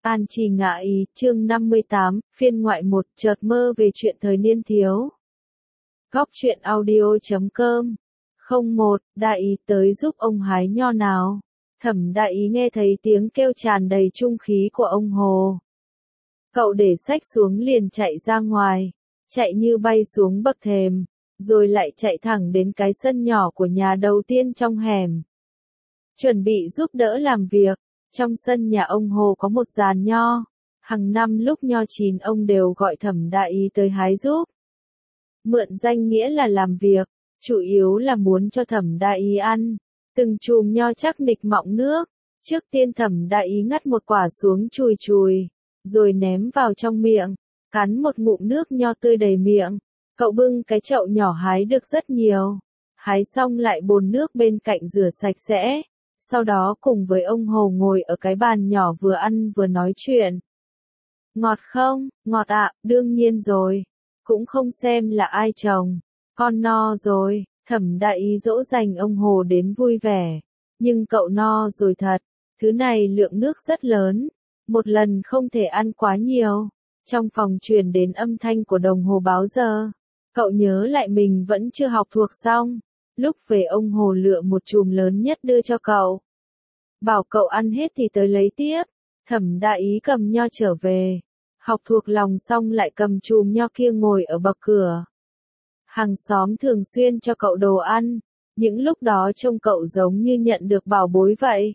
An Trì Ngạ Ý, chương 58, phiên ngoại 1, chợt mơ về chuyện thời niên thiếu. Góc truyện audio.com 01, đại ý tới giúp ông hái nho nào. Thẩm đại ý nghe thấy tiếng kêu tràn đầy trung khí của ông Hồ. Cậu để xách xuống liền chạy ra ngoài, chạy như bay xuống bậc thềm, rồi lại chạy thẳng đến cái sân nhỏ của nhà đầu tiên trong hẻm. Chuẩn bị giúp đỡ làm việc. Trong sân nhà ông Hồ có một giàn nho, hàng năm lúc nho chín ông đều gọi Thẩm đại ý tới hái giúp. Mượn danh nghĩa là làm việc, chủ yếu là muốn cho Thẩm đại ý ăn. Từng chùm nho chắc nịch mọng nước, trước tiên Thẩm đại ý ngắt một quả xuống chùi chùi, rồi ném vào trong miệng, cắn một ngụm nước nho tươi đầy miệng. Cậu bưng cái chậu nhỏ hái được rất nhiều, hái xong lại bồn nước bên cạnh rửa sạch sẽ. Sau đó cùng với ông Hồ ngồi ở cái bàn nhỏ vừa ăn vừa nói chuyện. Ngọt không? Ngọt ạ, đương nhiên rồi. Cũng không xem là ai trồng. Con no rồi. Thẩm đại ý dỗ dành ông Hồ đến vui vẻ. Nhưng cậu no rồi thật. Thứ này lượng nước rất lớn. Một lần không thể ăn quá nhiều. Trong phòng truyền đến âm thanh của đồng hồ báo giờ. Cậu nhớ lại mình vẫn chưa học thuộc xong. Lúc về ông Hồ lựa một chùm lớn nhất đưa cho cậu. Bảo cậu ăn hết thì tới lấy tiếp. Thẩm đại ý cầm nho trở về. Học thuộc lòng xong lại cầm chùm nho kia ngồi ở bậc cửa. Hàng xóm thường xuyên cho cậu đồ ăn. Những lúc đó trông cậu giống như nhận được bảo bối vậy.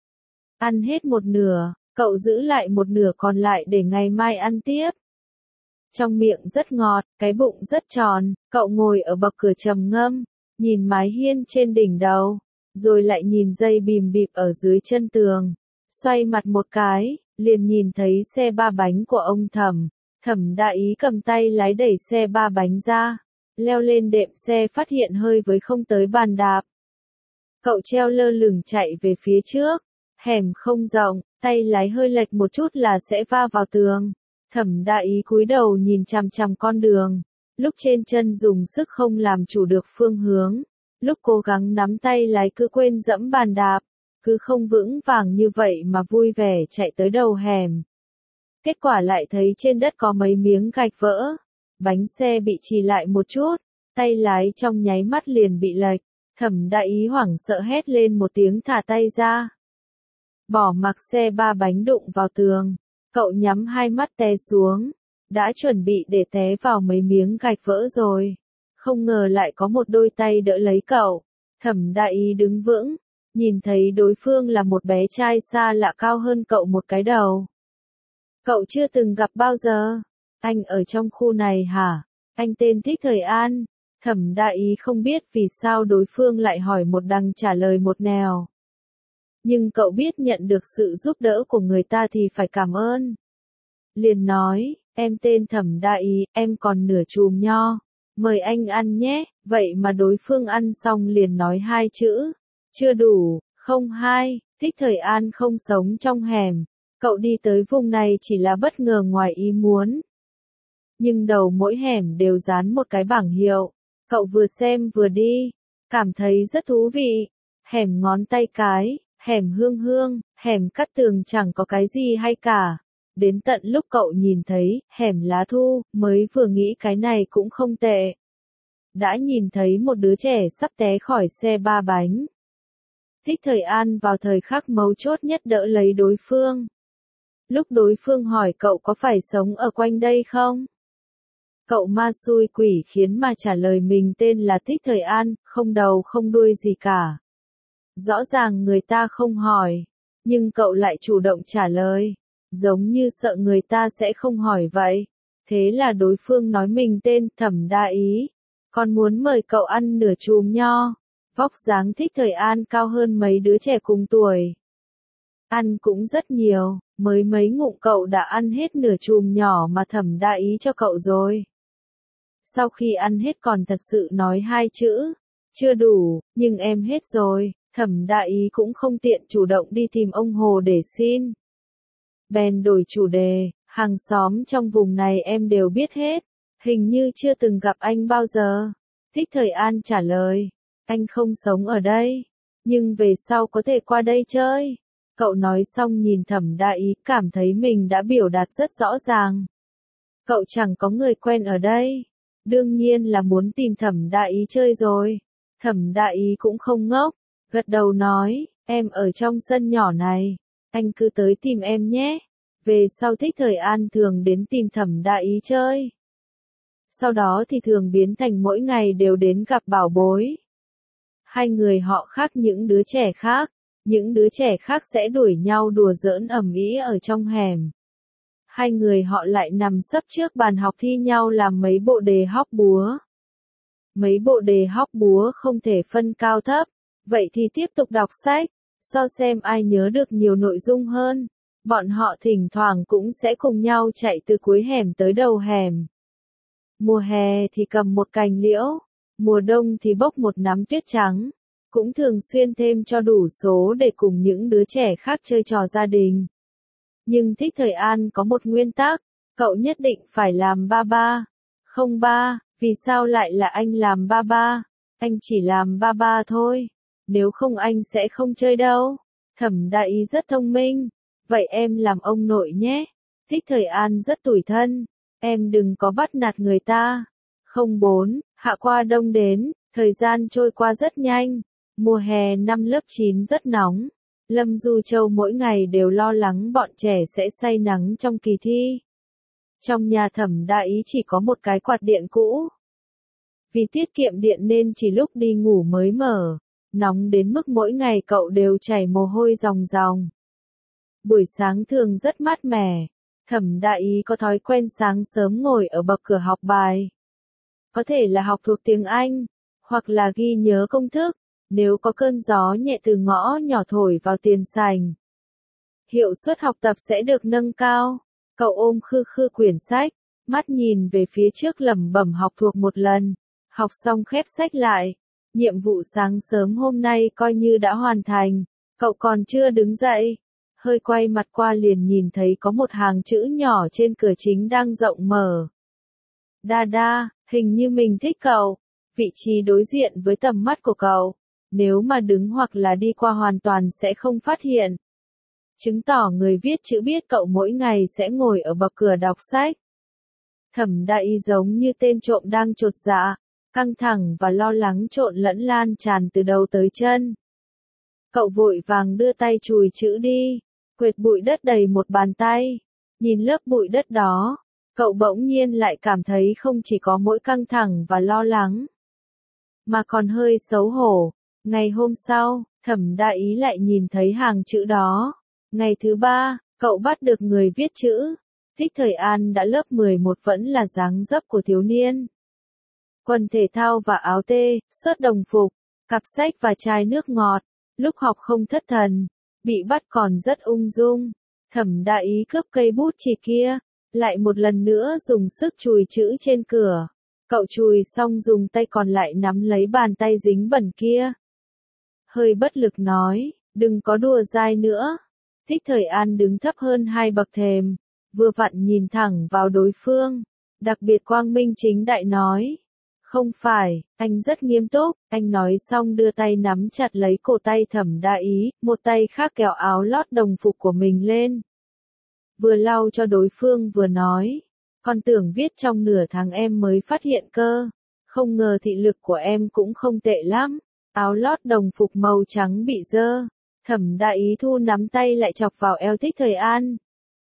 Ăn hết một nửa, cậu giữ lại một nửa còn lại để ngày mai ăn tiếp. Trong miệng rất ngọt, cái bụng rất tròn, cậu ngồi ở bậc cửa trầm ngâm. Nhìn mái hiên trên đỉnh đầu, rồi lại nhìn dây bìm bịp ở dưới chân tường. Xoay mặt một cái, liền nhìn thấy xe ba bánh của ông Thẩm. Thẩm đại ý cầm tay lái đẩy xe ba bánh ra, leo lên đệm xe phát hiện hơi với không tới bàn đạp. Cậu treo lơ lửng chạy về phía trước, hẻm không rộng, tay lái hơi lệch một chút là sẽ va vào tường. Thẩm đại ý cúi đầu nhìn chằm chằm con đường. Lúc trên chân dùng sức không làm chủ được phương hướng, lúc cố gắng nắm tay lái cứ quên dẫm bàn đạp, cứ không vững vàng như vậy mà vui vẻ chạy tới đầu hẻm. Kết quả lại thấy trên đất có mấy miếng gạch vỡ, bánh xe bị trì lại một chút, tay lái trong nháy mắt liền bị lệch. Thẩm đại ý hoảng sợ hét lên một tiếng thả tay ra. Bỏ mặc xe ba bánh đụng vào tường, cậu nhắm hai mắt té xuống. Đã chuẩn bị để té vào mấy miếng gạch vỡ rồi. Không ngờ lại có một đôi tay đỡ lấy cậu. Thẩm đại ý đứng vững, nhìn thấy đối phương là một bé trai xa lạ cao hơn cậu một cái đầu. Cậu chưa từng gặp bao giờ. Anh ở trong khu này hả? Anh tên Thích Thời An. Thẩm đại ý không biết vì sao đối phương lại hỏi một đằng trả lời một nẻo. Nhưng cậu biết nhận được sự giúp đỡ của người ta thì phải cảm ơn. Liền nói, em tên Thẩm đại ý, em còn nửa chùm nho. Mời anh ăn nhé. Vậy mà đối phương ăn xong liền nói hai chữ. Chưa đủ, không hai. Thích Thời An không sống trong hẻm. Cậu đi tới vùng này chỉ là bất ngờ ngoài ý muốn. Nhưng đầu mỗi hẻm đều dán một cái bảng hiệu. Cậu vừa xem vừa đi. Cảm thấy rất thú vị. Hẻm ngón tay cái, hẻm hương hương, hẻm cắt tường chẳng có cái gì hay cả. Đến tận lúc cậu nhìn thấy, hẻm lá thu, mới vừa nghĩ cái này cũng không tệ. Đã nhìn thấy một đứa trẻ sắp té khỏi xe ba bánh. Thích Thời An vào thời khắc mấu chốt nhất đỡ lấy đối phương. Lúc đối phương hỏi cậu có phải sống ở quanh đây không? Cậu ma xui quỷ khiến mà trả lời mình tên là Thích Thời An, không đầu không đuôi gì cả. Rõ ràng người ta không hỏi, nhưng cậu lại chủ động trả lời. Giống như sợ người ta sẽ không hỏi vậy. Thế là đối phương nói mình tên Thẩm đại ý. Còn muốn mời cậu ăn nửa chùm nho. Vóc dáng Thích Thời An cao hơn mấy đứa trẻ cùng tuổi. Ăn cũng rất nhiều, mới mấy ngụm cậu đã ăn hết nửa chùm nhỏ mà Thẩm đại ý cho cậu rồi. Sau khi ăn hết còn thật sự nói hai chữ. Chưa đủ, nhưng em hết rồi. Thẩm đại ý cũng không tiện chủ động đi tìm ông Hồ để xin. Bèn đổi chủ đề, hàng xóm trong vùng này em đều biết hết, hình như chưa từng gặp anh bao giờ. Thích Thời An trả lời, anh không sống ở đây, nhưng về sau có thể qua đây chơi. Cậu nói xong nhìn Thẩm Đại Ý, cảm thấy mình đã biểu đạt rất rõ ràng. Cậu chẳng có người quen ở đây. Đương nhiên là muốn tìm Thẩm Đại Ý chơi rồi. Thẩm Đại Ý cũng không ngốc, gật đầu nói, em ở trong sân nhỏ này, anh cứ tới tìm em nhé. Về sau Thích Thời An thường đến tìm Thẩm Đại Ý chơi. Sau đó thì thường biến thành mỗi ngày đều đến gặp bảo bối. Hai người họ khác những đứa trẻ khác. Những đứa trẻ khác sẽ đuổi nhau đùa giỡn ầm ĩ ở trong hẻm. Hai người họ lại nằm sấp trước bàn học thi nhau làm mấy bộ đề hóc búa. Mấy bộ đề hóc búa không thể phân cao thấp, vậy thì tiếp tục đọc sách, so xem ai nhớ được nhiều nội dung hơn. Bọn họ thỉnh thoảng cũng sẽ cùng nhau chạy từ cuối hẻm tới đầu hẻm. Mùa hè thì cầm một cành liễu, mùa đông thì bốc một nắm tuyết trắng. Cũng thường xuyên thêm cho đủ số để cùng những đứa trẻ khác chơi trò gia đình. Nhưng Thích Thời An có một nguyên tắc, cậu nhất định phải làm ba ba. Không ba, vì sao lại là anh làm ba ba? Anh chỉ làm ba ba thôi. Nếu không anh sẽ không chơi đâu. Thẩm Đại Ý rất thông minh. Vậy em làm ông nội nhé. Thích Thời An rất tủi thân. Em đừng có bắt nạt người ta. 04, hạ qua đông đến, thời gian trôi qua rất nhanh. Mùa hè năm lớp 9 rất nóng. Lâm Du Châu mỗi ngày đều lo lắng bọn trẻ sẽ say nắng trong kỳ thi. Trong nhà Thẩm Đại Ý chỉ có một cái quạt điện cũ. Vì tiết kiệm điện nên chỉ lúc đi ngủ mới mở. Nóng đến mức mỗi ngày cậu đều chảy mồ hôi ròng ròng. Buổi sáng thường rất mát mẻ. Thẩm Đại Ý có thói quen sáng sớm ngồi ở bậc cửa học bài. Có thể là học thuộc tiếng Anh, hoặc là ghi nhớ công thức. Nếu có cơn gió nhẹ từ ngõ nhỏ thổi vào tiền sảnh, hiệu suất học tập sẽ được nâng cao. Cậu ôm khư khư quyển sách, mắt nhìn về phía trước lẩm bẩm học thuộc một lần. Học xong khép sách lại. Nhiệm vụ sáng sớm hôm nay coi như đã hoàn thành. Cậu còn chưa đứng dậy. Hơi quay mặt qua liền nhìn thấy có một hàng chữ nhỏ trên cửa chính đang rộng mở. Đa đa, hình như mình thích cậu. Vị trí đối diện với tầm mắt của cậu. Nếu mà đứng hoặc là đi qua hoàn toàn sẽ không phát hiện. Chứng tỏ người viết chữ biết cậu mỗi ngày sẽ ngồi ở bậc cửa đọc sách. Thẩm Đại Ý giống như tên trộm đang chột dạ, căng thẳng và lo lắng trộn lẫn lan tràn từ đầu tới chân. Cậu vội vàng đưa tay chùi chữ đi, quệt bụi đất đầy một bàn tay. Nhìn lớp bụi đất đó, cậu bỗng nhiên lại cảm thấy không chỉ có mỗi căng thẳng và lo lắng, mà còn hơi xấu hổ. Ngày hôm sau, Thẩm Đại Ý lại nhìn thấy hàng chữ đó. Ngày thứ 3, cậu bắt được người viết chữ. Thích Thời An đã lớp 11 vẫn là dáng dấp của thiếu niên. Quần thể thao và áo tê, sớt đồng phục, cặp sách và chai nước ngọt. Lúc học không thất thần, bị bắt còn rất ung dung. Thẩm Đại Ý cướp cây bút chì kia, lại một lần nữa dùng sức chùi chữ trên cửa. Cậu chùi xong dùng tay còn lại nắm lấy bàn tay dính bẩn kia. Hơi bất lực nói, đừng có đùa dai nữa. Thích Thời An đứng thấp hơn 2 bậc thềm, vừa vặn nhìn thẳng vào đối phương, đặc biệt quang minh chính đại nói. Không phải, anh rất nghiêm túc. Anh nói xong đưa tay nắm chặt lấy cổ tay Thẩm Đại Ý, một tay khác kéo áo lót đồng phục của mình lên. Vừa lau cho đối phương vừa nói, con tưởng viết trong nửa tháng em mới phát hiện cơ. Không ngờ thị lực của em cũng không tệ lắm. Áo lót đồng phục màu trắng bị dơ. Thẩm Đại Ý thu nắm tay lại chọc vào eo Thích Thời An.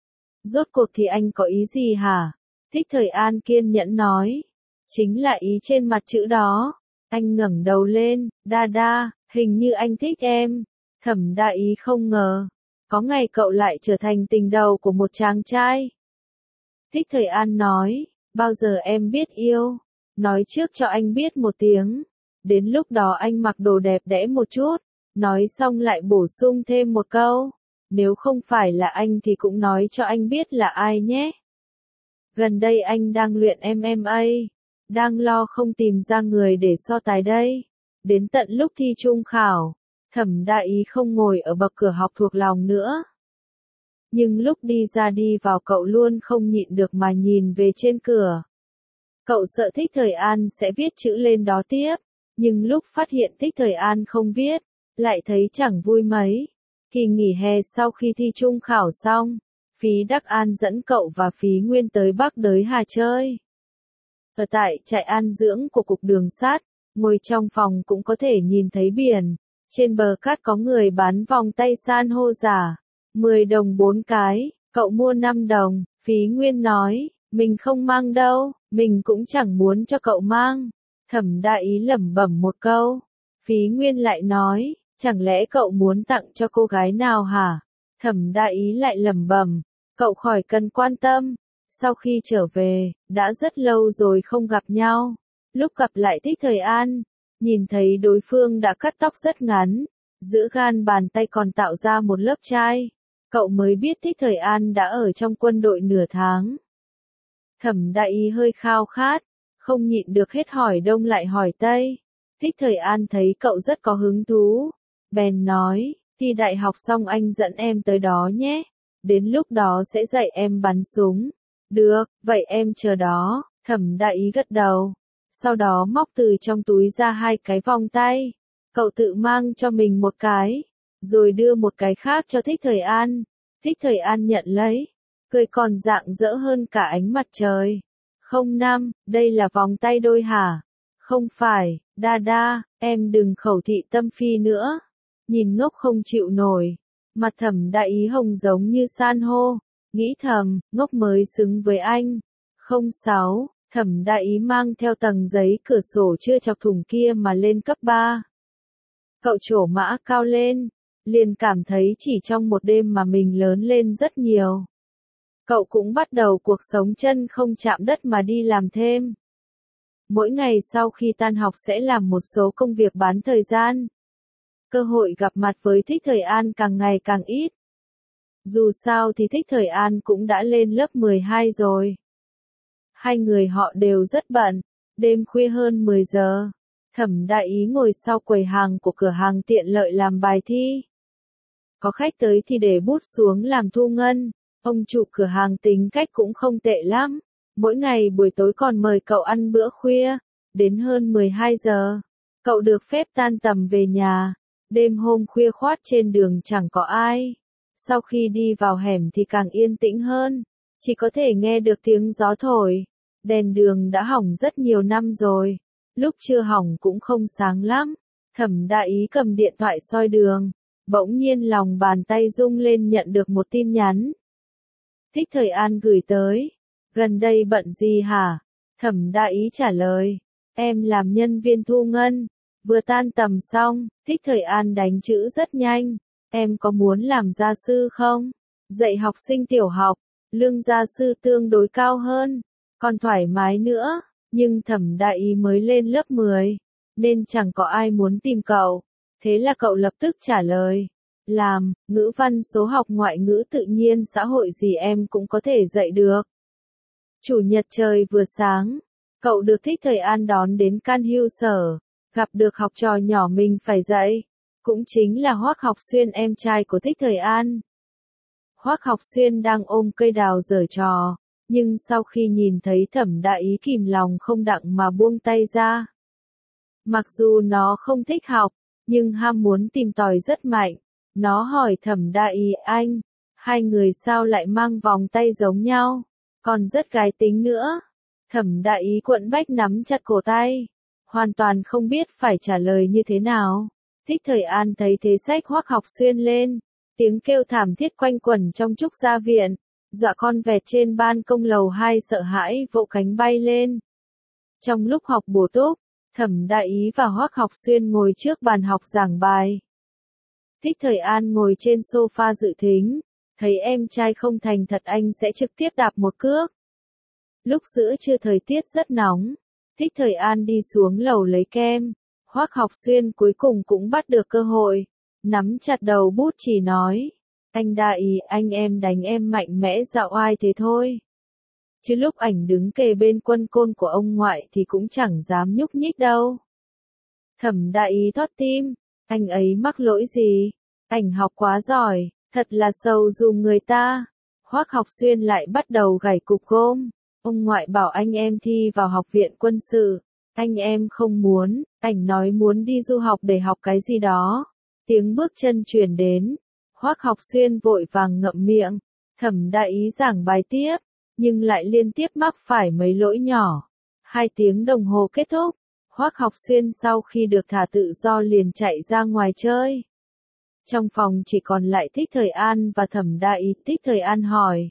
Rốt cuộc thì anh có ý gì hả? Thích Thời An kiên nhẫn nói. Chính là ý trên mặt chữ đó. Anh ngẩng đầu lên, đa đa, hình như anh thích em. Thẩm Đại Ý không ngờ, có ngày cậu lại trở thành tình đầu của một chàng trai. Thích Thời An nói, bao giờ em biết yêu? Nói trước cho anh biết một tiếng. Đến lúc đó anh mặc đồ đẹp đẽ một chút. Nói xong lại bổ sung thêm một câu. Nếu không phải là anh thì cũng nói cho anh biết là ai nhé. Gần đây anh đang luyện MMA. Đang lo không tìm ra người để so tài đây. Đến tận lúc thi trung khảo, Thẩm Đại Ý không ngồi ở bậc cửa học thuộc lòng nữa. Nhưng lúc đi ra đi vào cậu luôn không nhịn được mà nhìn về trên cửa. Cậu sợ Thích Thời An sẽ viết chữ lên đó tiếp. Nhưng lúc phát hiện Thích Thời An không viết, lại thấy chẳng vui mấy. Kỳ nghỉ hè sau khi thi trung khảo xong, Phí Đắc An dẫn cậu và Phí Nguyên tới Bắc Đới Hà chơi. Ở tại trại an dưỡng của cục đường sắt, ngồi trong phòng cũng có thể nhìn thấy biển. Trên bờ cát có người bán vòng tay san hô giả, 10 đồng 4 cái, cậu mua 5 đồng, Phí Nguyên nói, mình không mang đâu, mình cũng chẳng muốn cho cậu mang. Thẩm Đại Ý lẩm bẩm một câu, Phí Nguyên lại nói, chẳng lẽ cậu muốn tặng cho cô gái nào hả? Thẩm Đại Ý lại lẩm bẩm, cậu khỏi cần quan tâm. Sau khi trở về, đã rất lâu rồi không gặp nhau. Lúc gặp lại Thích Thời An, nhìn thấy đối phương đã cắt tóc rất ngắn, giữa gan bàn tay còn tạo ra một lớp chai. Cậu mới biết Thích Thời An đã ở trong quân đội nửa tháng. Thẩm Đại Ý hơi khao khát, không nhịn được hết hỏi đông lại hỏi tây. Thích Thời An thấy cậu rất có hứng thú, bèn nói, thi đại học xong anh dẫn em tới đó nhé, đến lúc đó sẽ dạy em bắn súng. Được, vậy em chờ đó, Thẩm Đại Ý gật đầu. Sau đó móc từ trong túi ra 2 cái vòng tay. Cậu tự mang cho mình một cái, rồi đưa một cái khác cho Thích Thời An. Thích Thời An nhận lấy, cười còn rạng rỡ hơn cả ánh mặt trời. 05, đây là vòng tay đôi hả? Không phải, đa đa, em đừng khẩu thị tâm phi nữa. Nhìn ngốc không chịu nổi, mặt Thẩm Đại Ý hồng giống như san hô. Nghĩ thầm, ngốc mới xứng với anh. 06, Thẩm Đại Ý mang theo tầng giấy cửa sổ chưa chọc thủng kia mà lên cấp 3. Cậu trổ mã cao lên, liền cảm thấy chỉ trong một đêm mà mình lớn lên rất nhiều. Cậu cũng bắt đầu cuộc sống chân không chạm đất mà đi làm thêm. Mỗi ngày sau khi tan học sẽ làm một số công việc bán thời gian. Cơ hội gặp mặt với Thích Thời An càng ngày càng ít. Dù sao thì Thích Thời An cũng đã lên lớp 12 rồi. Hai người họ đều rất bận, đêm khuya hơn 10 giờ. Thẩm Đại Ý ngồi sau quầy hàng của cửa hàng tiện lợi làm bài thi. Có khách tới thì để bút xuống làm thu ngân. Ông chủ cửa hàng tính cách cũng không tệ lắm. Mỗi ngày buổi tối còn mời cậu ăn bữa khuya. Đến hơn 12 giờ, cậu được phép tan tầm về nhà. Đêm hôm khuya khoắt trên đường chẳng có ai. Sau khi đi vào hẻm thì càng yên tĩnh hơn. Chỉ có thể nghe được tiếng gió thổi. Đèn đường đã hỏng rất nhiều năm rồi. Lúc chưa hỏng cũng không sáng lắm. Thẩm Đại Ý cầm điện thoại soi đường. Bỗng nhiên lòng bàn tay rung lên nhận được một tin nhắn. Thích Thời An gửi tới. Gần đây bận gì hả? Thẩm Đại Ý trả lời. Em làm nhân viên thu ngân. Vừa tan tầm xong, Thích Thời An đánh chữ rất nhanh. Em có muốn làm gia sư không? Dạy học sinh tiểu học, lương gia sư tương đối cao hơn, còn thoải mái nữa. Nhưng Thẩm Đại Ý mới lên lớp 10, nên chẳng có ai muốn tìm cậu. Thế là cậu lập tức trả lời. Làm, ngữ văn số học ngoại ngữ tự nhiên xã hội gì em cũng có thể dạy được. Chủ nhật trời vừa sáng, cậu được Thích Thời An đón đến can hưu sở, gặp được học trò nhỏ mình phải dạy. Cũng chính là Hoắc Học Xuyên em trai của Thích Thời An. Hoắc Học Xuyên đang ôm cây đào giở trò, nhưng sau khi nhìn thấy Thẩm Đại Ý kìm lòng không đặng mà buông tay ra. Mặc dù nó không thích học, nhưng ham muốn tìm tòi rất mạnh. Nó hỏi Thẩm Đại Ý anh, hai người sao lại mang vòng tay giống nhau, còn rất gái tính nữa. Thẩm Đại Ý quẫn bách nắm chặt cổ tay, hoàn toàn không biết phải trả lời như thế nào. Thích Thời An thấy thế xách Hoắc Học Xuyên lên, tiếng kêu thảm thiết quanh quẩn trong trúc gia viện, dọa con vẹt trên ban công lầu 2 sợ hãi vỗ cánh bay lên. Trong lúc học bổ túc, Thẩm Đại Ý và Hoắc Học Xuyên ngồi trước bàn học giảng bài. Thích Thời An ngồi trên sofa dự thính, thấy em trai không thành thật anh sẽ trực tiếp đạp một cước. Lúc giữa trưa thời tiết rất nóng, Thích Thời An đi xuống lầu lấy kem. Hoắc Học Xuyên cuối cùng cũng bắt được cơ hội, nắm chặt đầu bút chỉ nói, anh Đại Ý anh em đánh em mạnh mẽ dạo oai thế thôi. Chứ lúc ảnh đứng kề bên quân côn của ông ngoại thì cũng chẳng dám nhúc nhích đâu. Thẩm Đại Ý thót tim, anh ấy mắc lỗi gì? Ảnh học quá giỏi, thật là sầu dùm người ta. Hoắc Học Xuyên lại bắt đầu gảy cục gôm, ông ngoại bảo anh em thi vào học viện quân sự. Anh em không muốn, ảnh nói muốn đi du học để học cái gì đó. Tiếng bước chân truyền đến. Hoắc Học Xuyên vội vàng ngậm miệng, Thẩm Đại Ý giảng bài tiếp, nhưng lại liên tiếp mắc phải mấy lỗi nhỏ. 2 tiếng đồng hồ kết thúc, Hoắc Học Xuyên sau khi được thả tự do liền chạy ra ngoài chơi. Trong phòng chỉ còn lại Thích Thời An và Thẩm Đại Ý. Thích Thời An hỏi: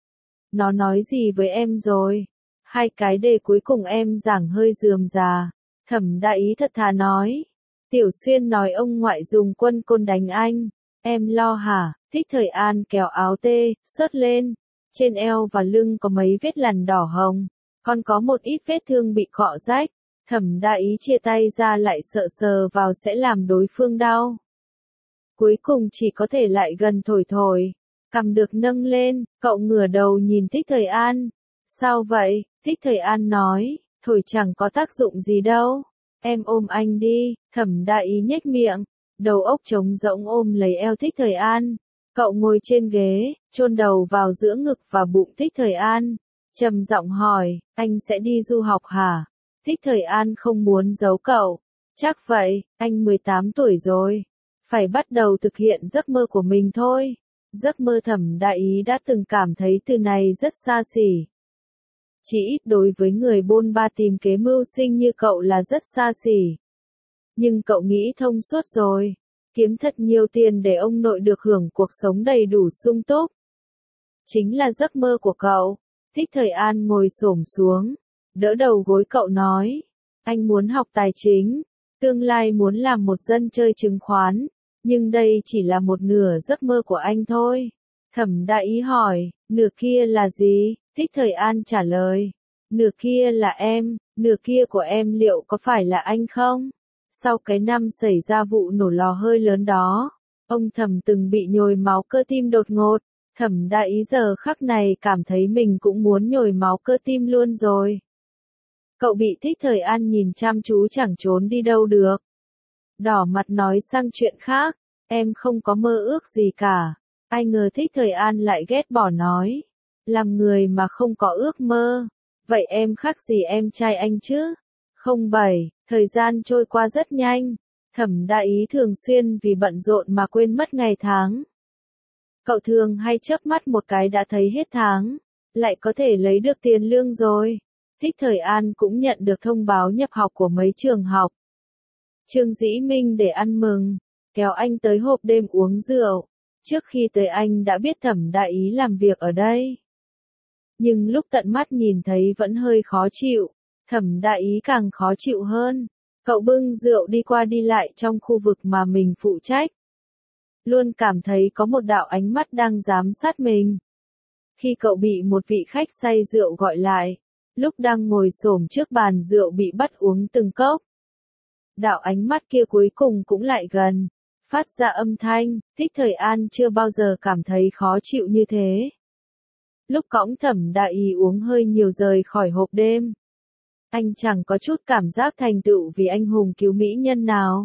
nó nói gì với em rồi? 2 cái đề cuối cùng em giảng hơi rườm rà. Thẩm Đại Ý thật thà nói: Tiểu Xuyên nói ông ngoại dùng quân côn đánh anh. Em lo hả? Thích Thời An kéo áo tê, xớt lên. Trên eo và lưng có mấy vết lằn đỏ hồng. Còn có một ít vết thương bị cọ rách. Thẩm Đại Ý chia tay ra lại sợ sờ vào sẽ làm đối phương đau. Cuối cùng chỉ có thể lại gần thổi thổi. Cằm được nâng lên, cậu ngửa đầu nhìn Thích Thời An. Sao vậy? Thích Thời An nói, thổi chẳng có tác dụng gì đâu. Em ôm anh đi. Thẩm Đại Ý nhếch miệng, đầu óc trống rỗng ôm lấy eo Thích Thời An. Cậu ngồi trên ghế, chôn đầu vào giữa ngực và bụng Thích Thời An. Trầm giọng hỏi, anh sẽ đi du học hả? Thích Thời An không muốn giấu cậu. Chắc vậy, anh 18 tuổi rồi. Phải bắt đầu thực hiện giấc mơ của mình thôi. Giấc mơ. Thẩm Đại Ý đã từng cảm thấy từ này rất xa xỉ. Chỉ ít đối với người bôn ba tìm kế mưu sinh như cậu là rất xa xỉ. Nhưng cậu nghĩ thông suốt rồi. Kiếm thật nhiều tiền để ông nội được hưởng cuộc sống đầy đủ sung túc. Chính là giấc mơ của cậu. Thích Thời An ngồi xổm xuống, đỡ đầu gối cậu nói. Anh muốn học tài chính, tương lai muốn làm một dân chơi chứng khoán. Nhưng đây chỉ là một nửa giấc mơ của anh thôi. Thẩm Đại Ý hỏi, nửa kia là gì? Thích Thời An trả lời, nửa kia là em, nửa kia của em liệu có phải là anh không? Sau cái năm xảy ra vụ nổ lò hơi lớn đó, ông Thẩm từng bị nhồi máu cơ tim đột ngột. Thẩm Đại Ý giờ khắc này cảm thấy mình cũng muốn nhồi máu cơ tim luôn rồi. Cậu bị Thích Thời An nhìn chăm chú chẳng trốn đi đâu được. Đỏ mặt nói sang chuyện khác, em không có mơ ước gì cả. Ai ngờ Thích Thời An lại ghét bỏ nói, làm người mà không có ước mơ, vậy em khác gì em trai anh chứ? 07, thời gian trôi qua rất nhanh, Thẩm Đại Ý thường xuyên vì bận rộn mà quên mất ngày tháng. Cậu thường hay chớp mắt một cái đã thấy hết tháng, lại có thể lấy được tiền lương rồi. Thích Thời An cũng nhận được thông báo nhập học của mấy trường học. Trương Dĩ Minh để ăn mừng, kéo anh tới hộp đêm uống rượu. Trước khi tới anh đã biết Thẩm Đại Ý làm việc ở đây. Nhưng lúc tận mắt nhìn thấy vẫn hơi khó chịu. Thẩm Đại Ý càng khó chịu hơn. Cậu bưng rượu đi qua đi lại trong khu vực mà mình phụ trách. Luôn cảm thấy có một đạo ánh mắt đang giám sát mình. Khi cậu bị một vị khách say rượu gọi lại, lúc đang ngồi xổm trước bàn rượu bị bắt uống từng cốc. Đạo ánh mắt kia cuối cùng cũng lại gần, phát ra âm thanh. Thích Thời An chưa bao giờ cảm thấy khó chịu như thế. Lúc cõng Thẩm Đại Ý uống hơi nhiều rời khỏi hộp đêm, anh chẳng có chút cảm giác thành tựu vì anh hùng cứu mỹ nhân nào.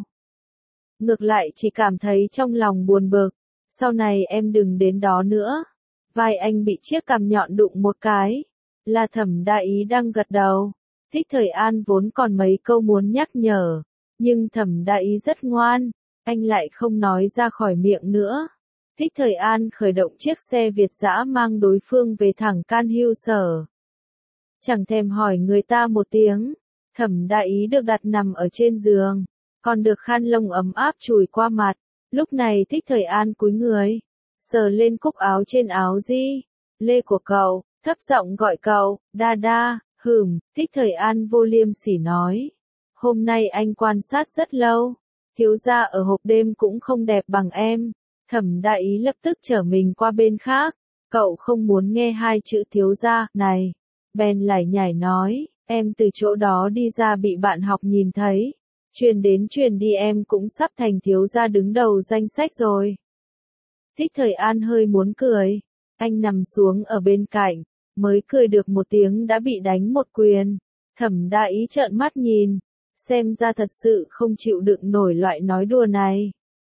Ngược lại chỉ cảm thấy trong lòng buồn bực. Sau này em đừng đến đó nữa. Vai anh bị chiếc cằm nhọn đụng một cái. Là Thẩm Đại Ý đang gật đầu. Thích Thời An vốn còn mấy câu muốn nhắc nhở, nhưng Thẩm Đại Ý rất ngoan, anh lại không nói ra khỏi miệng nữa. Thích Thời An khởi động chiếc xe Việt dã mang đối phương về thẳng Can Hưu Sở. Chẳng thèm hỏi người ta một tiếng, Thẩm Đại Ý được đặt nằm ở trên giường, còn được khăn lông ấm áp chùi qua mặt. Lúc này Thích Thời An cúi người, sờ lên cúc áo trên áo Di Lê của cậu, thấp giọng gọi cậu, đa đa. Thích Thời An vô liêm sỉ nói. Hôm nay anh quan sát rất lâu, thiếu gia ở hộp đêm cũng không đẹp bằng em. Thẩm Đại Ý lập tức trở mình qua bên khác. Cậu không muốn nghe 2 chữ thiếu gia này. Bèn lải nhải nói, em từ chỗ đó đi ra bị bạn học nhìn thấy. Truyền đến truyền đi em cũng sắp thành thiếu gia đứng đầu danh sách rồi. Thích Thời An hơi muốn cười. Anh nằm xuống ở bên cạnh, mới cười được một tiếng đã bị đánh một quyền. Thẩm Đại Ý trợn mắt nhìn, xem ra thật sự không chịu đựng nổi loại nói đùa này.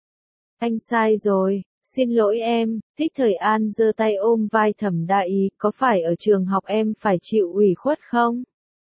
Anh sai rồi, xin lỗi em. Thích Thời An giơ tay ôm vai Thẩm Đại Ý, có phải ở trường học em phải chịu ủy khuất không?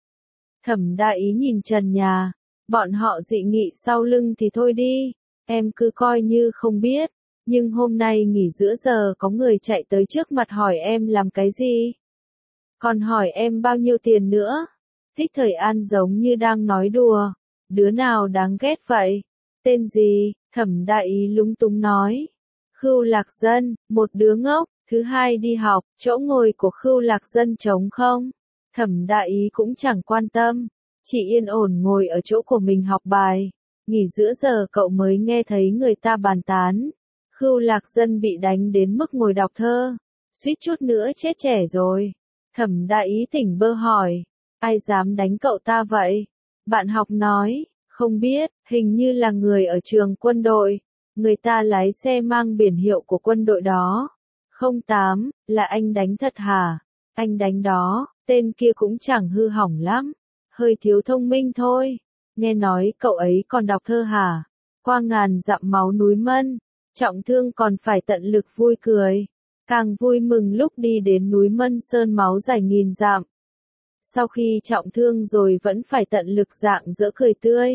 Thẩm Đại Ý nhìn trần nhà, bọn họ dị nghị sau lưng thì thôi đi, em cứ coi như không biết. Nhưng hôm nay nghỉ giữa giờ có người chạy tới trước mặt hỏi em làm cái gì? Còn hỏi em bao nhiêu tiền nữa? Thích Thời An giống như đang nói đùa. Đứa nào đáng ghét vậy? Tên gì? Thẩm Đại Ý lúng túng nói. Khưu Lạc Dân, một đứa ngốc. Thứ hai đi học, chỗ ngồi của Khưu Lạc Dân trống không? Thẩm Đại Ý cũng chẳng quan tâm. Chỉ yên ổn ngồi ở chỗ của mình học bài. Nghỉ giữa giờ cậu mới nghe thấy người ta bàn tán. Khưu Lạc Dân bị đánh đến mức ngồi đọc thơ. Suýt chút nữa chết trẻ rồi. Thẩm Đại Ý tỉnh bơ hỏi. Ai dám đánh cậu ta vậy? Bạn học nói. Không biết, hình như là người ở trường quân đội. Người ta lái xe mang biển hiệu của quân đội đó. 08, là anh đánh thật hả? Anh đánh đó, tên kia cũng chẳng hư hỏng lắm. Hơi thiếu thông minh thôi. Nghe nói cậu ấy còn đọc thơ hả? Qua ngàn dặm máu núi Mân. Trọng thương còn phải tận lực vui cười. Càng vui mừng lúc đi đến núi Mân Sơn máu dài nghìn dặm. Sau khi trọng thương rồi vẫn phải tận lực rạng rỡ cười tươi.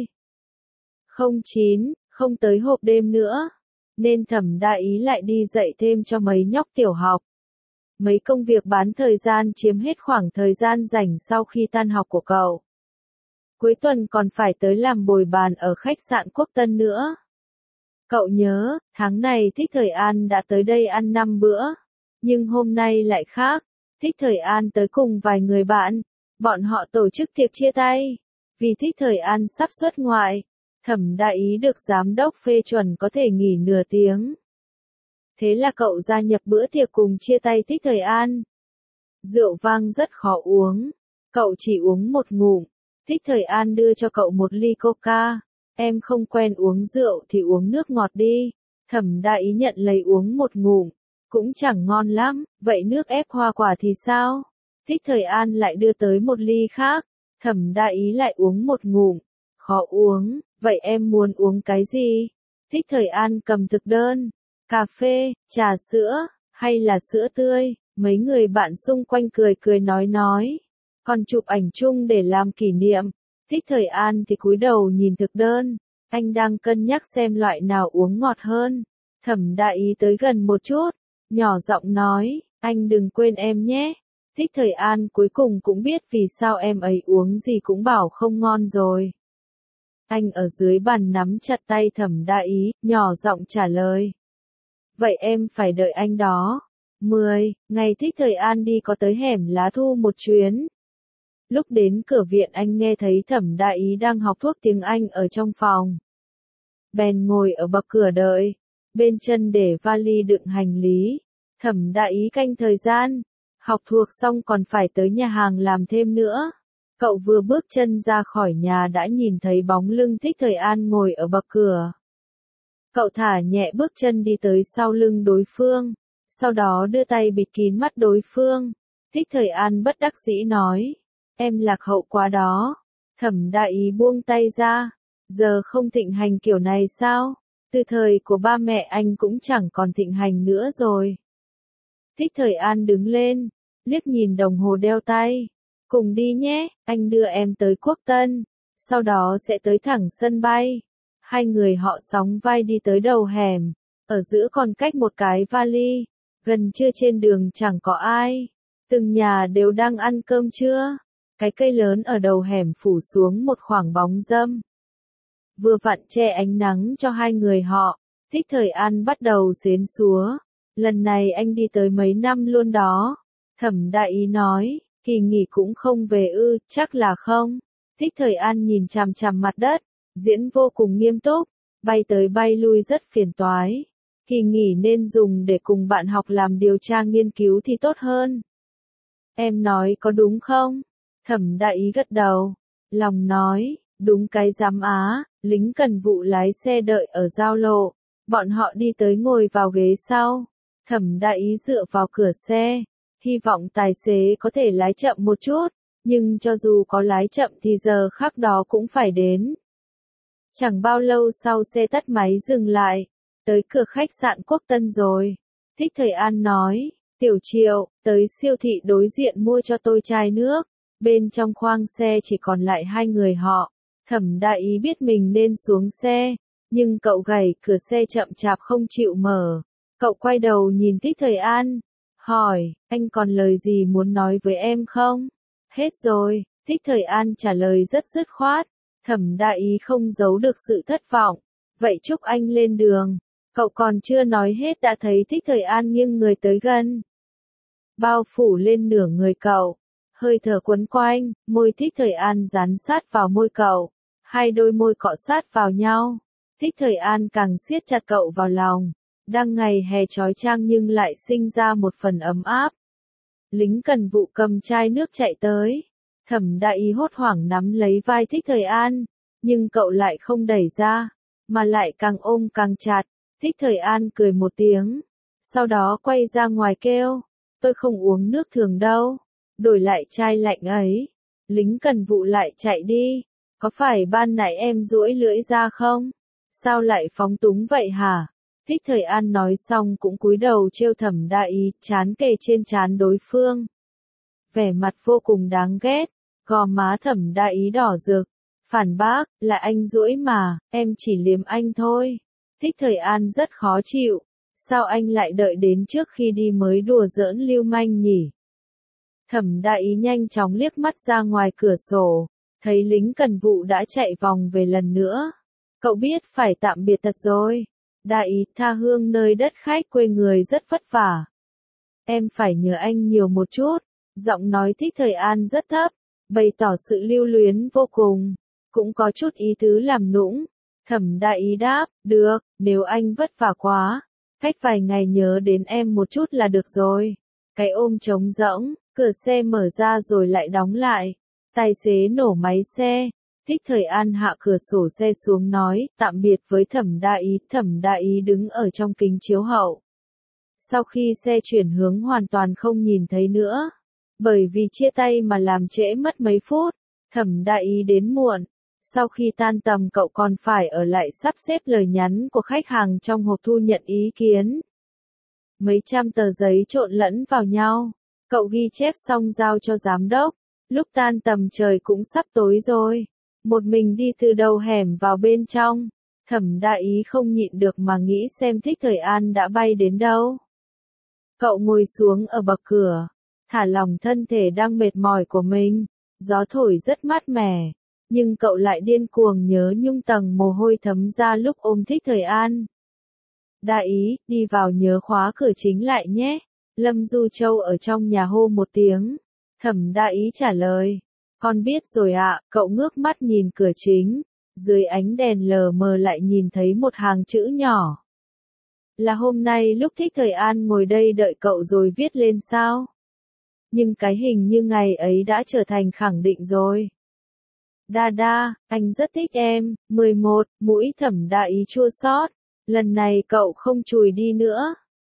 09, không tới hộp đêm nữa. Nên Thẩm Đại Ý lại đi dạy thêm cho mấy nhóc tiểu học. Mấy công việc bán thời gian chiếm hết khoảng thời gian rảnh sau khi tan học của cậu. Cuối tuần còn phải tới làm bồi bàn ở khách sạn Quốc Tân nữa. Cậu nhớ, tháng này Thích Thời An đã tới đây ăn 5 bữa. Nhưng hôm nay lại khác. Thích Thời An tới cùng vài người bạn. Bọn họ tổ chức tiệc chia tay. Vì Thích Thời An sắp xuất ngoại. Thẩm Đại Ý được giám đốc phê chuẩn có thể nghỉ nửa tiếng. Thế là cậu gia nhập bữa tiệc cùng chia tay Thích Thời An. Rượu vang rất khó uống. Cậu chỉ uống một ngụm. Thích Thời An đưa cho cậu một ly coca. Em không quen uống rượu thì uống nước ngọt đi. Thẩm Đại Ý nhận lấy uống một ngụm. Cũng chẳng ngon lắm, vậy nước ép hoa quả thì sao? Thích Thời An lại đưa tới một ly khác. Thẩm Đại Ý lại uống một ngụm. Khó uống, vậy em muốn uống cái gì? Thích Thời An cầm thực đơn. Cà phê, trà sữa, hay là sữa tươi? Mấy người bạn xung quanh cười cười nói. Còn chụp ảnh chung để làm kỷ niệm. Thích Thời An thì cúi đầu nhìn thực đơn. Anh đang cân nhắc xem loại nào uống ngọt hơn. Thẩm Đại Ý tới gần một chút. Nhỏ giọng nói, anh đừng quên em nhé. Thích Thời An cuối cùng cũng biết vì sao em ấy uống gì cũng bảo không ngon rồi. Anh ở dưới bàn nắm chặt tay Thẩm Đại Ý, nhỏ giọng trả lời. Vậy em phải đợi anh đó. 10, ngày Thích Thời An đi có tới hẻm Lá Thu một chuyến. Lúc đến cửa viện anh nghe thấy Thẩm Đại Ý đang học thuốc tiếng Anh ở trong phòng. Bèn ngồi ở bậc cửa đợi. Bên chân để vali đựng hành lý. Thẩm Đại Ý canh thời gian. Học thuộc xong còn phải tới nhà hàng làm thêm nữa. Cậu vừa bước chân ra khỏi nhà đã nhìn thấy bóng lưng Thích Thời An ngồi ở bậc cửa. Cậu thả nhẹ bước chân đi tới sau lưng đối phương. Sau đó đưa tay bịt kín mắt đối phương. Thích Thời An bất đắc dĩ nói. Em lạc hậu quá đó. Thẩm Đại Ý buông tay ra. Giờ không thịnh hành kiểu này sao? Từ thời của ba mẹ anh cũng chẳng còn thịnh hành nữa rồi. Thích Thời An đứng lên. Liếc nhìn đồng hồ đeo tay. Cùng đi nhé, anh đưa em tới Quốc Tân. Sau đó sẽ tới thẳng sân bay. Hai người họ sóng vai đi tới đầu hẻm. Ở giữa còn cách một cái vali. Gần trưa trên đường chẳng có ai. Từng nhà đều đang ăn cơm trưa. Cái cây lớn ở đầu hẻm phủ xuống một khoảng bóng râm. Vừa vặn che ánh nắng cho hai người họ. Thích Thời An bắt đầu xến xúa. Lần này anh đi tới mấy năm luôn đó. Thẩm Đại Ý nói, kỳ nghỉ cũng không về ư, chắc là không. Thích Thời An nhìn chằm chằm mặt đất, diễn vô cùng nghiêm túc, bay tới bay lui rất phiền toái. Kỳ nghỉ nên dùng để cùng bạn học làm điều tra nghiên cứu thì tốt hơn. Em nói có đúng không? Thẩm Đại Ý gật đầu, lòng nói, đúng cái giám á, lính cần vụ lái xe đợi ở giao lộ. Bọn họ đi tới ngồi vào ghế sau. Thẩm Đại Ý dựa vào cửa xe. Hy vọng tài xế có thể lái chậm một chút, nhưng cho dù có lái chậm thì giờ khắc đó cũng phải đến. Chẳng bao lâu sau xe tắt máy dừng lại, tới cửa khách sạn Quốc Tân rồi. Thích Thời An nói, Tiểu Triệu, tới siêu thị đối diện mua cho tôi chai nước. Bên trong khoang xe chỉ còn lại hai người họ. Thẩm Đại Ý biết mình nên xuống xe, Nhưng cậu gảy cửa xe chậm chạp không chịu mở. Cậu quay đầu nhìn Thích Thời An, hỏi, anh còn lời gì muốn nói với em không? Hết rồi, Thích Thời An trả lời rất dứt khoát. Thẩm Đại Ý không giấu được sự thất vọng. Vậy chúc anh lên đường. Cậu còn chưa nói hết đã thấy Thích Thời An nghiêng người tới gần. Bao phủ lên nửa người cậu. Hơi thở quấn quanh, môi Thích Thời An dán sát vào môi cậu. Hai đôi môi cọ sát vào nhau. Thích Thời An càng siết chặt cậu vào lòng. Đang ngày hè chói chang nhưng lại sinh ra một phần ấm áp. Lính cần vụ cầm chai nước chạy tới. Thẩm Đại Ý hốt hoảng nắm lấy vai Thích Thời An. Nhưng cậu lại không đẩy ra. Mà lại càng ôm càng chặt. Thích Thời An cười một tiếng. Sau đó quay ra ngoài kêu. Tôi không uống nước thường đâu. Đổi lại chai lạnh ấy. Lính cần vụ lại chạy đi. Có phải ban nãy em duỗi lưỡi ra không? Sao lại phóng túng vậy hả? Thích Thời An nói xong cũng cúi đầu trêu Thẩm Đại Ý, trán kề trên trán đối phương. Vẻ mặt vô cùng đáng ghét, gò má Thẩm Đại Ý đỏ rực. Phản bác, là anh duỗi mà, em chỉ liếm anh thôi. Thích Thời An rất khó chịu. Sao anh lại đợi đến trước khi đi mới đùa giỡn lưu manh nhỉ? Thẩm Đại Ý nhanh chóng liếc mắt ra ngoài cửa sổ, thấy lính cần vụ đã chạy vòng về lần nữa. Cậu biết phải tạm biệt thật rồi. Đại Ý, tha hương nơi đất khách quê người rất vất vả. Em phải nhờ anh nhiều một chút. Giọng nói Thích Thời An rất thấp, bày tỏ sự lưu luyến vô cùng. Cũng có chút ý tứ làm nũng. Thẩm Đại Ý đáp, được, nếu anh vất vả quá. Cách vài ngày nhớ đến em một chút là được rồi. Cái ôm trống rỗng, cửa xe mở ra rồi lại đóng lại. Tài xế nổ máy xe. Thích Thời An hạ cửa sổ xe xuống nói, tạm biệt với Thẩm Đại Ý. Thẩm Đại Ý đứng ở trong kính chiếu hậu. Sau khi xe chuyển hướng hoàn toàn không nhìn thấy nữa. Bởi vì chia tay mà làm trễ mất mấy phút. Thẩm Đại Ý đến muộn. Sau khi tan tầm cậu còn phải ở lại sắp xếp lời nhắn của khách hàng trong hộp thu nhận ý kiến. Mấy trăm tờ giấy trộn lẫn vào nhau. Cậu ghi chép xong giao cho giám đốc. Lúc tan tầm trời cũng sắp tối rồi. Một mình đi từ đầu hẻm vào bên trong. Thẩm Đại Ý không nhịn được mà nghĩ xem Thích Thời An đã bay đến đâu. Cậu ngồi xuống ở bậc cửa. Thả lỏng thân thể đang mệt mỏi của mình. Gió thổi rất mát mẻ. Nhưng cậu lại điên cuồng nhớ nhung tầng mồ hôi thấm ra lúc ôm Thích Thời An. Đại Ý, đi vào nhớ khóa cửa chính lại nhé. Lâm Du Châu ở trong nhà hô một tiếng. Thẩm Đại Ý trả lời. Con biết rồi ạ, cậu ngước mắt nhìn cửa chính. Dưới ánh đèn lờ mờ lại nhìn thấy một hàng chữ nhỏ. Là hôm nay lúc Thích Thời An ngồi đây đợi cậu rồi viết lên sao? Nhưng cái hình như ngày ấy đã trở thành khẳng định rồi. Đa đa, anh rất thích em. 11, mũi Thẩm Đại Ý chua xót. Lần này cậu không chùi đi nữa.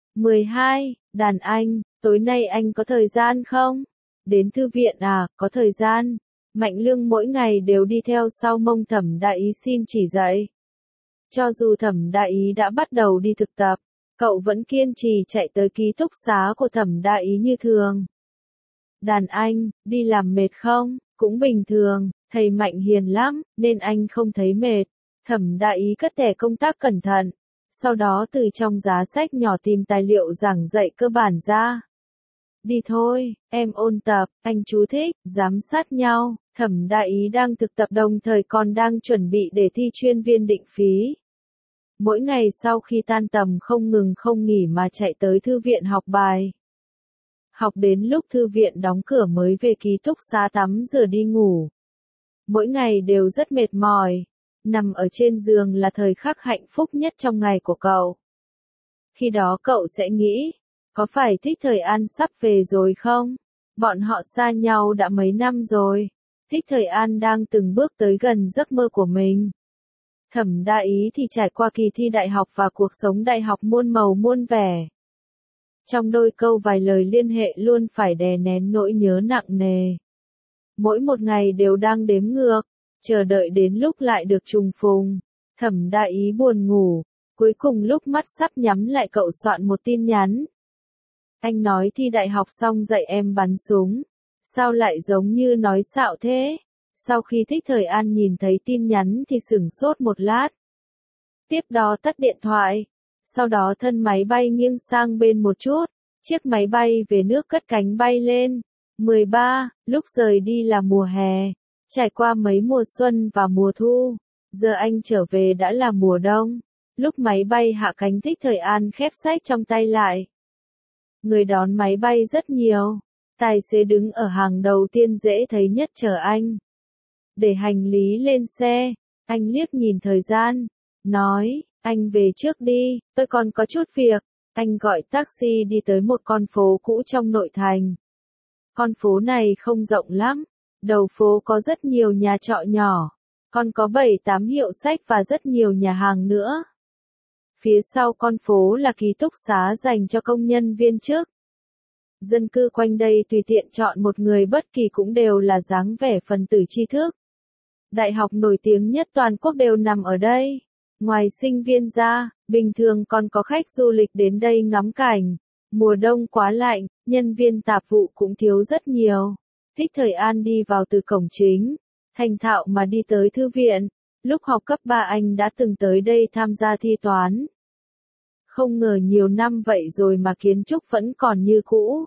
12, đàn anh, tối nay anh có thời gian không? Đến thư viện à, có thời gian. Mạnh Lương mỗi ngày đều đi theo sau mông Thẩm Đại Ý xin chỉ dạy. Cho dù Thẩm Đại Ý đã bắt đầu đi thực tập, cậu vẫn kiên trì chạy tới ký túc xá của Thẩm Đại Ý như thường. Đàn anh, đi làm mệt không? Cũng bình thường, thầy Mạnh hiền lắm, nên anh không thấy mệt. Thẩm Đại Ý cất thẻ công tác cẩn thận. Sau đó từ trong giá sách nhỏ tìm tài liệu giảng dạy cơ bản ra. Đi thôi, em ôn tập, anh chú thích, giám sát nhau. Thẩm Đại Ý đang thực tập đồng thời còn đang chuẩn bị để thi chuyên viên định phí. Mỗi ngày sau khi tan tầm không ngừng không nghỉ mà chạy tới thư viện học bài. Học đến lúc thư viện đóng cửa mới về ký túc xá tắm rửa đi ngủ. Mỗi ngày đều rất mệt mỏi. Nằm ở trên giường là thời khắc hạnh phúc nhất trong ngày của cậu. Khi đó cậu sẽ nghĩ, có phải Thích Thời An sắp về rồi không? Bọn họ xa nhau đã mấy năm rồi. Thích Thời An đang từng bước tới gần giấc mơ của mình. Thẩm Đại Ý thì trải qua kỳ thi đại học và cuộc sống đại học muôn màu muôn vẻ. Trong đôi câu vài lời liên hệ luôn phải đè nén nỗi nhớ nặng nề. Mỗi một ngày đều đang đếm ngược, chờ đợi đến lúc lại được trùng phùng. Thẩm Đại Ý buồn ngủ, cuối cùng lúc mắt sắp nhắm lại cậu soạn một tin nhắn. Anh nói thi đại học xong dạy em bắn súng. Sao lại giống như nói xạo thế? Sau khi Thích Thời An nhìn thấy tin nhắn thì sửng sốt một lát. Tiếp đó tắt điện thoại. Sau đó thân máy bay nghiêng sang bên một chút. Chiếc máy bay về nước cất cánh bay lên. 13. Lúc rời đi là mùa hè. Trải qua mấy mùa xuân và mùa thu. Giờ anh trở về đã là mùa đông. Lúc máy bay hạ cánh Thích Thời An khép sách trong tay lại. Người đón máy bay rất nhiều. Tài xế đứng ở hàng đầu tiên dễ thấy nhất chờ anh. Để hành lý lên xe, anh liếc nhìn thời gian. Nói, anh về trước đi, tôi còn có chút việc. Anh gọi taxi đi tới một con phố cũ trong nội thành. Con phố này không rộng lắm. Đầu phố có rất nhiều nhà trọ nhỏ. Còn có 7-8 hiệu sách và rất nhiều nhà hàng nữa. Phía sau con phố là ký túc xá dành cho công nhân viên chức. Dân cư quanh đây tùy tiện chọn một người bất kỳ cũng đều là dáng vẻ phần tử tri thức. Đại học nổi tiếng nhất toàn quốc đều nằm ở đây. Ngoài sinh viên ra, bình thường còn có khách du lịch đến đây ngắm cảnh. Mùa đông quá lạnh, nhân viên tạp vụ cũng thiếu rất nhiều. Thích Thời An đi vào từ cổng chính, thành thạo mà đi tới thư viện. Lúc học cấp 3 anh đã từng tới đây tham gia thi toán. Không ngờ nhiều năm vậy rồi mà kiến trúc vẫn còn như cũ.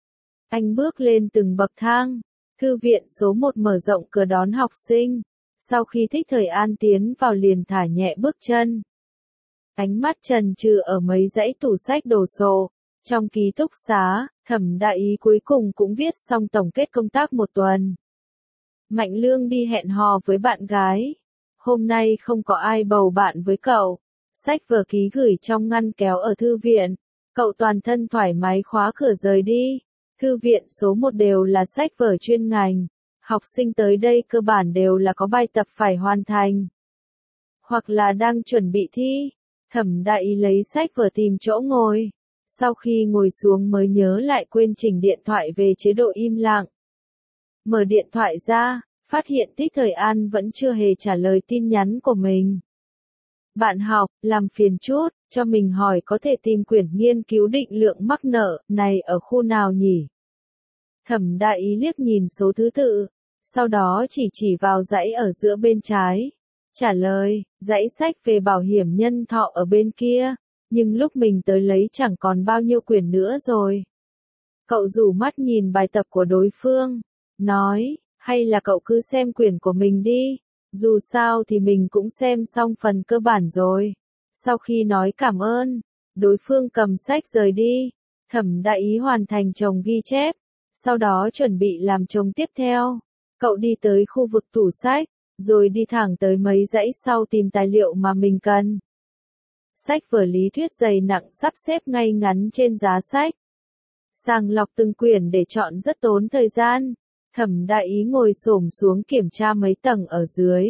Anh bước lên từng bậc thang. Thư viện số 1 mở rộng cửa đón học sinh. Sau khi Thích Thời An tiến vào liền thả nhẹ bước chân. Ánh mắt trần trừ ở mấy dãy tủ sách đồ sộ. Trong ký túc xá, Thẩm Đại Ý cuối cùng cũng viết xong tổng kết công tác một tuần. Mạnh Lương đi hẹn hò với bạn gái. Hôm nay không có ai bầu bạn với cậu. Sách vở ký gửi trong ngăn kéo ở thư viện. Cậu toàn thân thoải mái khóa cửa rời đi. Thư viện số 1 đều là sách vở chuyên ngành. Học sinh tới đây cơ bản đều là có bài tập phải hoàn thành. Hoặc là đang chuẩn bị thi. Thẩm Đại Ý lấy sách vở tìm chỗ ngồi. Sau khi ngồi xuống mới nhớ lại quên chỉnh điện thoại về chế độ im lặng. Mở điện thoại ra, phát hiện Thích Thời An vẫn chưa hề trả lời tin nhắn của mình. Bạn học, làm phiền chút, cho mình hỏi có thể tìm quyển nghiên cứu định lượng mắc nợ này ở khu nào nhỉ? Thẩm Đại Ý liếc nhìn số thứ tự, sau đó chỉ vào dãy ở giữa bên trái. Trả lời, dãy sách về bảo hiểm nhân thọ ở bên kia, nhưng lúc mình tới lấy chẳng còn bao nhiêu quyển nữa rồi. Cậu rủ mắt nhìn bài tập của đối phương, nói, hay là cậu cứ xem quyển của mình đi, dù sao thì mình cũng xem xong phần cơ bản rồi. Sau khi nói cảm ơn, đối phương cầm sách rời đi. Thẩm Đại Ý hoàn thành chồng ghi chép, sau đó chuẩn bị làm chồng tiếp theo. Cậu đi tới khu vực tủ sách, rồi đi thẳng tới mấy dãy sau tìm tài liệu mà mình cần. Sách vở lý thuyết dày nặng sắp xếp ngay ngắn trên giá sách. Sàng lọc từng quyển để chọn rất tốn thời gian. Thẩm Đại Ý ngồi xổm xuống kiểm tra mấy tầng ở dưới.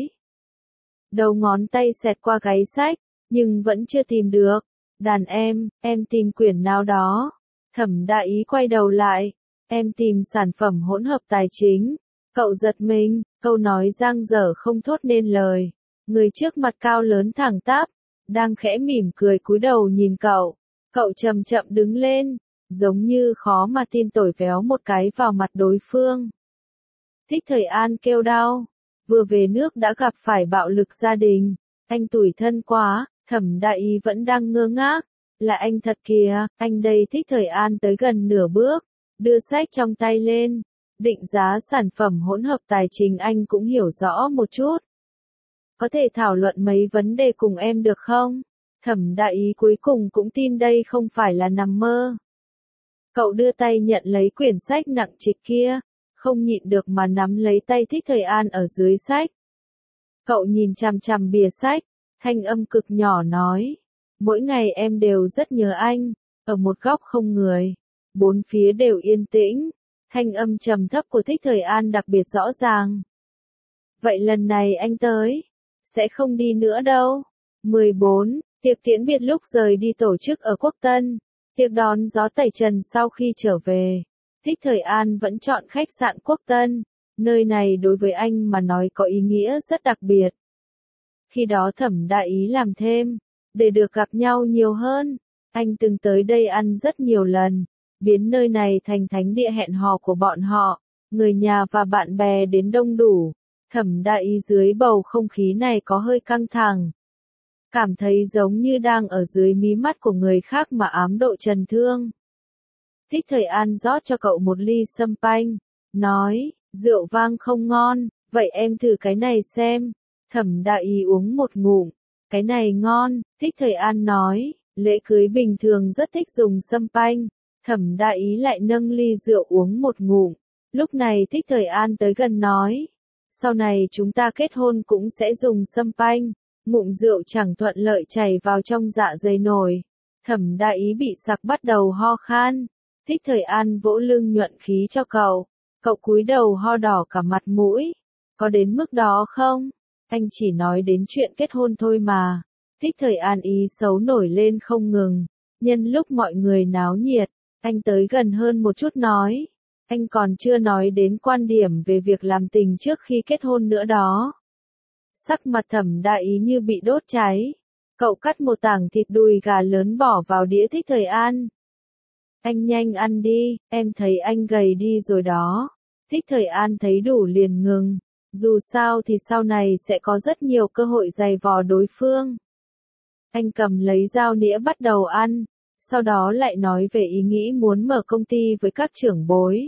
Đầu ngón tay xẹt qua gáy sách, nhưng vẫn chưa tìm được. Đàn em tìm quyển nào đó. Thẩm Đại Ý quay đầu lại. Em tìm sản phẩm hỗn hợp tài chính. Cậu giật mình, câu nói dang dở không thốt nên lời. Người trước mặt cao lớn thẳng tắp, đang khẽ mỉm cười cúi đầu nhìn cậu. Cậu chậm chậm đứng lên, giống như khó mà tin tổi véo một cái vào mặt đối phương. Thích Thời An kêu đau, vừa về nước đã gặp phải bạo lực gia đình, anh tủi thân quá. Thẩm Đại Ý vẫn đang ngơ ngác, là anh thật kìa, anh đây. Thích Thời An tới gần nửa bước, đưa sách trong tay lên, định giá sản phẩm hỗn hợp tài chính anh cũng hiểu rõ một chút. Có thể thảo luận mấy vấn đề cùng em được không? Thẩm Đại Ý cuối cùng cũng tin đây không phải là nằm mơ. Cậu đưa tay nhận lấy quyển sách nặng trịch kia, không nhịn được mà nắm lấy tay Thích Thời An ở dưới sách. Cậu nhìn chằm chằm bìa sách, thanh âm cực nhỏ nói, mỗi ngày em đều rất nhớ anh. Ở một góc không người, bốn phía đều yên tĩnh, thanh âm trầm thấp của Thích Thời An đặc biệt rõ ràng. Vậy lần này anh tới, sẽ không đi nữa đâu. 14. Tiệc tiễn biệt lúc rời đi tổ chức ở Quốc Tân. Tiệc đón gió tẩy trần sau khi trở về. Thích Thời An vẫn chọn khách sạn Quốc Tân. Nơi này đối với anh mà nói có ý nghĩa rất đặc biệt. Khi đó Thẩm Đại Ý làm thêm, để được gặp nhau nhiều hơn. Anh từng tới đây ăn rất nhiều lần, biến nơi này thành thánh địa hẹn hò của bọn họ. Người nhà và bạn bè đến đông đủ. Thẩm Đại Ý dưới bầu không khí này có hơi căng thẳng. cảm thấy giống như đang ở dưới mí mắt của người khác mà ám độ trần thương. Thích Thời An rót cho cậu một ly sâm panh, nói, rượu vang không ngon, vậy em thử cái này xem. Thẩm Đại Ý uống một ngụm, cái này ngon, Thích Thời An nói, lễ cưới bình thường rất thích dùng sâm panh. Thẩm Đại Ý lại nâng ly rượu uống một ngụm. Lúc này Thích Thời An tới gần nói, sau này chúng ta kết hôn cũng sẽ dùng sâm panh. Ngụm rượu chẳng thuận lợi chảy vào trong dạ dày nổi. Thẩm Đại Ý bị sặc bắt đầu ho khan. Thích Thời An vỗ lưng nhuận khí cho cậu. Cậu cúi đầu ho đỏ cả mặt mũi. Có đến mức đó không? Anh chỉ nói đến chuyện kết hôn thôi mà. Thích Thời An ý xấu nổi lên không ngừng. Nhân lúc mọi người náo nhiệt, anh tới gần hơn một chút nói. Anh còn chưa nói đến quan điểm về việc làm tình trước khi kết hôn nữa đó. Sắc mặt Thẩm Đại Ý như bị đốt cháy. Cậu cắt một tảng thịt đùi gà lớn bỏ vào đĩa Thích Thời An. Anh nhanh ăn đi, em thấy anh gầy đi rồi đó. Thích Thời An thấy đủ liền ngừng. Dù sao thì sau này sẽ có rất nhiều cơ hội giày vò đối phương. Anh cầm lấy dao nĩa bắt đầu ăn. Sau đó lại nói về ý nghĩ muốn mở công ty với các trưởng bối.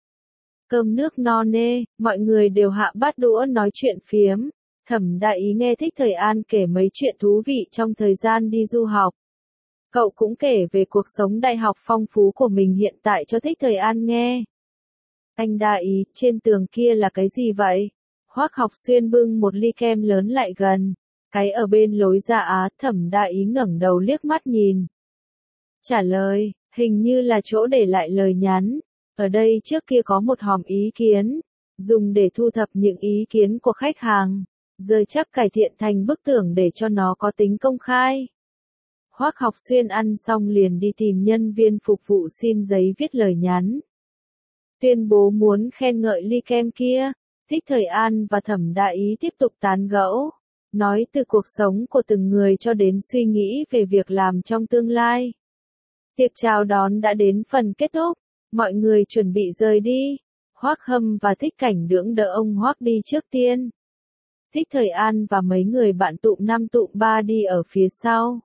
Cơm nước no nê, mọi người đều hạ bát đũa nói chuyện phiếm. Thẩm Đại Ý nghe Thích Thời An kể mấy chuyện thú vị trong thời gian đi du học. Cậu cũng kể về cuộc sống đại học phong phú của mình hiện tại cho Thích Thời An nghe. Anh Đại Ý, trên tường kia là cái gì vậy? Hoắc Học Xuyên bưng một ly kem lớn lại gần. Cái ở bên lối ra á, Thẩm Đại Ý ngẩng đầu liếc mắt nhìn. Trả lời, hình như là chỗ để lại lời nhắn. Ở đây trước kia có một hòm ý kiến, dùng để thu thập những ý kiến của khách hàng. Giờ chắc cải thiện thành bức tường để cho nó có tính công khai. Hoắc Học Xuyên ăn xong liền đi tìm nhân viên phục vụ xin giấy viết lời nhắn. Tuyên bố muốn khen ngợi ly kem kia. Thích Thời An và Thẩm Đại Ý tiếp tục tán gẫu, nói từ cuộc sống của từng người cho đến suy nghĩ về việc làm trong tương lai. Tiệc chào đón đã đến phần kết thúc, mọi người chuẩn bị rời đi. Hoắc Hâm và Thích Cảnh Đưỡng đỡ ông Hoắc đi trước tiên. Thích Thời An và mấy người bạn tụm 5 tụm 3 đi ở phía sau.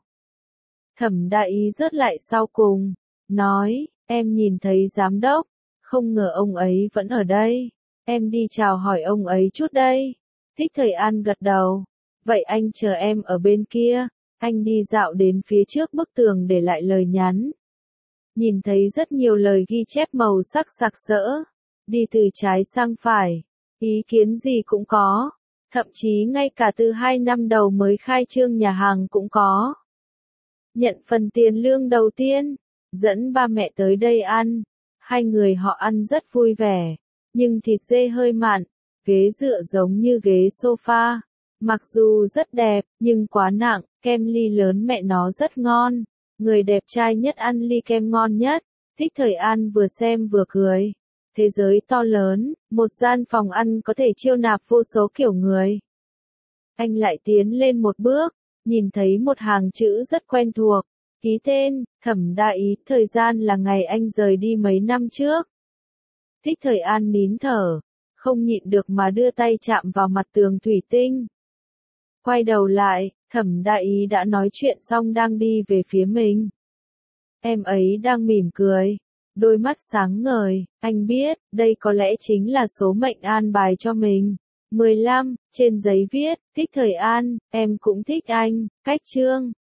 Thẩm Đại Ý rớt lại sau cùng, nói, em nhìn thấy giám đốc, không ngờ ông ấy vẫn ở đây, em đi chào hỏi ông ấy chút đây. Thích Thời An gật đầu, vậy anh chờ em ở bên kia. Anh đi dạo đến phía trước bức tường để lại lời nhắn. Nhìn thấy rất nhiều lời ghi chép màu sắc sặc sỡ, đi từ trái sang phải, ý kiến gì cũng có. Thậm chí ngay cả từ 2 năm đầu mới khai trương nhà hàng cũng có. Nhận phần tiền lương đầu tiên, dẫn ba mẹ tới đây ăn. Hai người họ ăn rất vui vẻ, nhưng thịt dê hơi mặn, ghế dựa giống như ghế sofa. Mặc dù rất đẹp, nhưng quá nặng, kem ly lớn mẹ nó rất ngon. Người đẹp trai nhất ăn ly kem ngon nhất. Thích Thời An vừa xem vừa cười. Thế giới to lớn, một gian phòng ăn có thể chiêu nạp vô số kiểu người. Anh lại tiến lên một bước, nhìn thấy một hàng chữ rất quen thuộc. Ký tên, Thẩm Đại Ý, thời gian là ngày anh rời đi mấy năm trước. Thích Thời An nín thở, không nhịn được mà đưa tay chạm vào mặt tường thủy tinh. Quay đầu lại, Thẩm Đại Ý đã nói chuyện xong đang đi về phía mình. Em ấy đang mỉm cười, đôi mắt sáng ngời, anh biết, đây có lẽ chính là số mệnh an bài cho mình. 15, trên giấy viết, Thích Thời An, em cũng thích anh, cách chương.